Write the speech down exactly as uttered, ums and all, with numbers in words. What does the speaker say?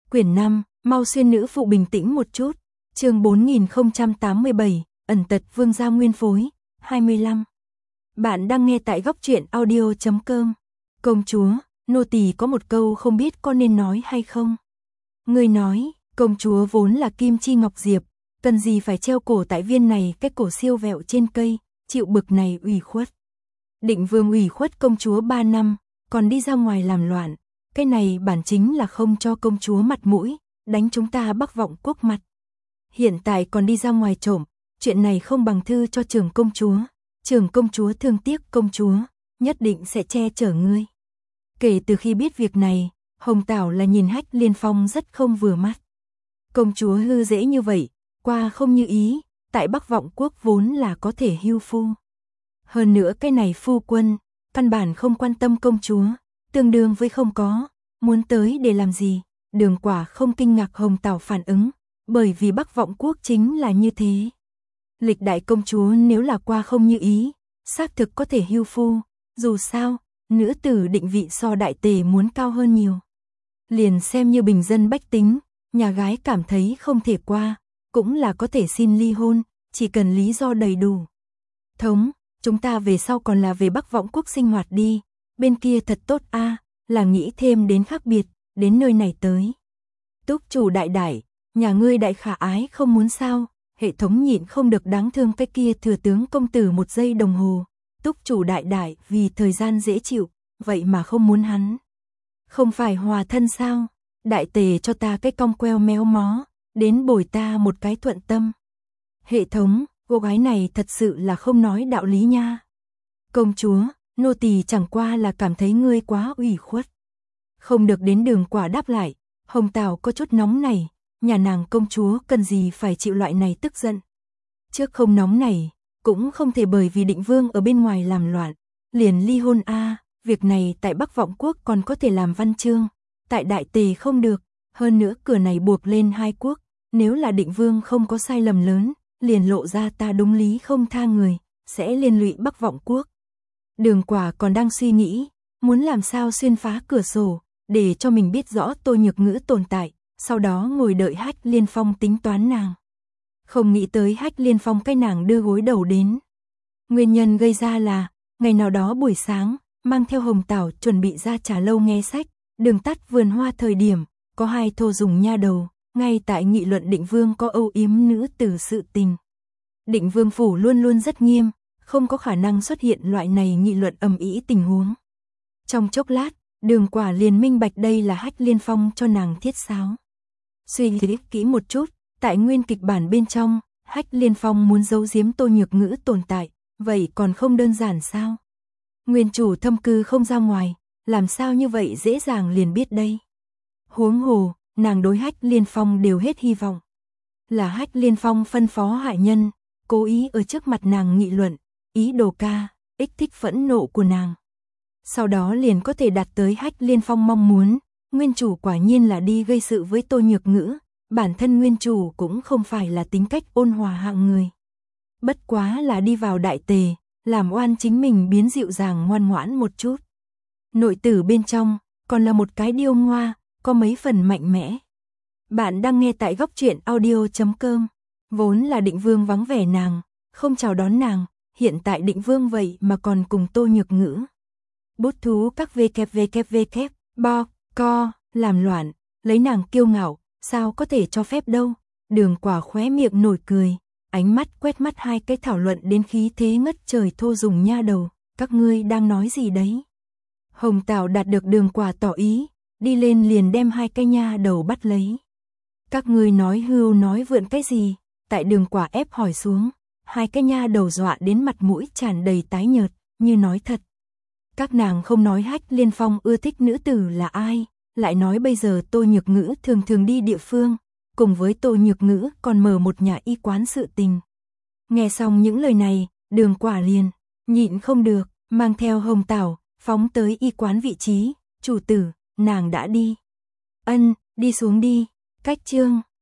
Quyển năm, mau xuyên nữ phụ bình tĩnh một chút. Chương bốn nghìn không trăm tám mươi bảy, ẩn tật vương gia nguyên phối, hai mươi lăm. Bạn đang nghe tại góc truyện audio chấm com. Công chúa, nô tỳ có một câu không biết có nên nói hay không. Người nói, công chúa vốn là kim chi ngọc diệp, cần gì phải treo cổ tại viên này cái cổ siêu vẹo trên cây, chịu bực này ủy khuất. Định vương ủy khuất công chúa ba năm, còn đi ra ngoài làm loạn. Cái này bản chính là không cho công chúa mặt mũi, đánh chúng ta Bắc Vọng Quốc mặt. Hiện tại còn đi ra ngoài trộm, chuyện này không bằng thư cho trưởng công chúa. Trưởng công chúa thương tiếc công chúa, nhất định sẽ che chở ngươi. Kể từ khi biết việc này, Hồng Tảo là nhìn Hách Liên Phong rất không vừa mắt. Công chúa hư dễ như vậy, qua không như ý, tại Bắc Vọng Quốc vốn là có thể hưu phu. Hơn nữa cái này phu quân, căn bản không quan tâm công chúa, tương đương với không có, muốn tới để làm gì. Đường Quả không kinh ngạc Hồng Tảo phản ứng, bởi vì Bắc Vọng Quốc chính là như thế. Lịch đại công chúa nếu là qua không như ý, xác thực có thể hưu phu, dù sao, nữ tử định vị so đại tề muốn cao hơn nhiều. Liền xem như bình dân bách tính, nhà gái cảm thấy không thể qua, cũng là có thể xin ly hôn, chỉ cần lý do đầy đủ. Thống, chúng ta về sau còn là về Bắc Vọng Quốc sinh hoạt đi, bên kia thật tốt a, à, là nghĩ thêm đến khác biệt, đến nơi này tới. Túc chủ đại đại, nhà ngươi đại khả ái không muốn sao, hệ thống nhịn không được đáng thương cái kia thừa tướng công tử một giây đồng hồ. Túc chủ đại đại vì thời gian dễ chịu, vậy mà không muốn hắn. Không phải hòa thân sao, đại tề cho ta cái cong queo méo mó, đến bồi ta một cái thuận tâm. Hệ thống, cô gái này thật sự là không nói đạo lý nha. Công chúa, nô tỳ chẳng qua là cảm thấy ngươi quá ủy khuất. Không được đến Đường Quả đáp lại, Hồng Tảo có chút nóng này, nhà nàng công chúa cần gì phải chịu loại này tức giận. Trước không nóng này, cũng không thể bởi vì định vương ở bên ngoài làm loạn, liền ly hôn a, à, việc này tại Bắc Vọng Quốc còn có thể làm văn chương, tại đại tề không được, hơn nữa cửa này buộc lên hai quốc, nếu là định vương không có sai lầm lớn, liền lộ ra ta đúng lý không tha người, sẽ liên lụy Bắc Vọng Quốc. Đường Quả còn đang suy nghĩ, muốn làm sao xuyên phá cửa sổ, để cho mình biết rõ Tô Nhược Ngữ tồn tại, sau đó ngồi đợi Hách Liên Phong tính toán nàng. Không nghĩ tới Hách Liên Phong cái nàng đưa gối đầu đến. Nguyên nhân gây ra là, ngày nào đó buổi sáng, mang theo Hồng Tảo chuẩn bị ra trà lâu nghe sách, đường tắt vườn hoa thời điểm, có hai thô dùng nha đầu, ngay tại nghị luận định vương có âu yếm nữ tử sự tình. Định vương phủ luôn luôn rất nghiêm, không có khả năng xuất hiện loại này nghị luận ầm ĩ tình huống. Trong chốc lát, Đường Quả liền minh bạch đây là Hách Liên Phong cho nàng thiết sáo. Suy nghĩ kỹ một chút, tại nguyên kịch bản bên trong, Hách Liên Phong muốn giấu giếm Tô Nhược Ngữ tồn tại, vậy còn không đơn giản sao? Nguyên chủ thâm cư không ra ngoài, làm sao như vậy dễ dàng liền biết đây? Huống hồ, nàng đối Hách Liên Phong đều hết hy vọng. Là Hách Liên Phong phân phó hại nhân, cố ý ở trước mặt nàng nghị luận, ý đồ ca, ích thích phẫn nộ của nàng. Sau đó liền có thể đạt tới Hách Liên Phong mong muốn, nguyên chủ quả nhiên là đi gây sự với Tô Nhược Ngữ, bản thân nguyên chủ cũng không phải là tính cách ôn hòa hạng người. Bất quá là đi vào đại tề, làm oan chính mình biến dịu dàng ngoan ngoãn một chút. Nội tử bên trong, còn là một cái điêu ngoa, có mấy phần mạnh mẽ. Bạn đang nghe tại góc truyện audio chấm com, vốn là định vương vắng vẻ nàng, không chào đón nàng, hiện tại định vương vậy mà còn cùng Tô Nhược Ngữ. Bút thú các www, bo, co, làm loạn, lấy nàng kiêu ngạo, sao có thể cho phép đâu. Đường Quả khóe miệng nổi cười, ánh mắt quét mắt hai cái thảo luận đến khí thế ngất trời thô dùng nha đầu, các ngươi đang nói gì đấy. Hồng Tảo đạt được Đường Quả tỏ ý, đi lên liền đem hai cái nha đầu bắt lấy. Các ngươi nói hưu nói vượn cái gì, tại Đường Quả ép hỏi xuống, hai cái nha đầu dọa đến mặt mũi tràn đầy tái nhợt, như nói thật. Các nàng không nói Hách Liên Phong ưa thích nữ tử là ai, lại nói bây giờ Tô Nhược Ngữ thường thường đi địa phương, cùng với Tô Nhược Ngữ còn mở một nhà y quán sự tình. Nghe xong những lời này, Đường Quả liền, nhịn không được, mang theo Hồng Tảo, phóng tới y quán vị trí, chủ tử, nàng đã đi. Ân, đi xuống đi, cách chương.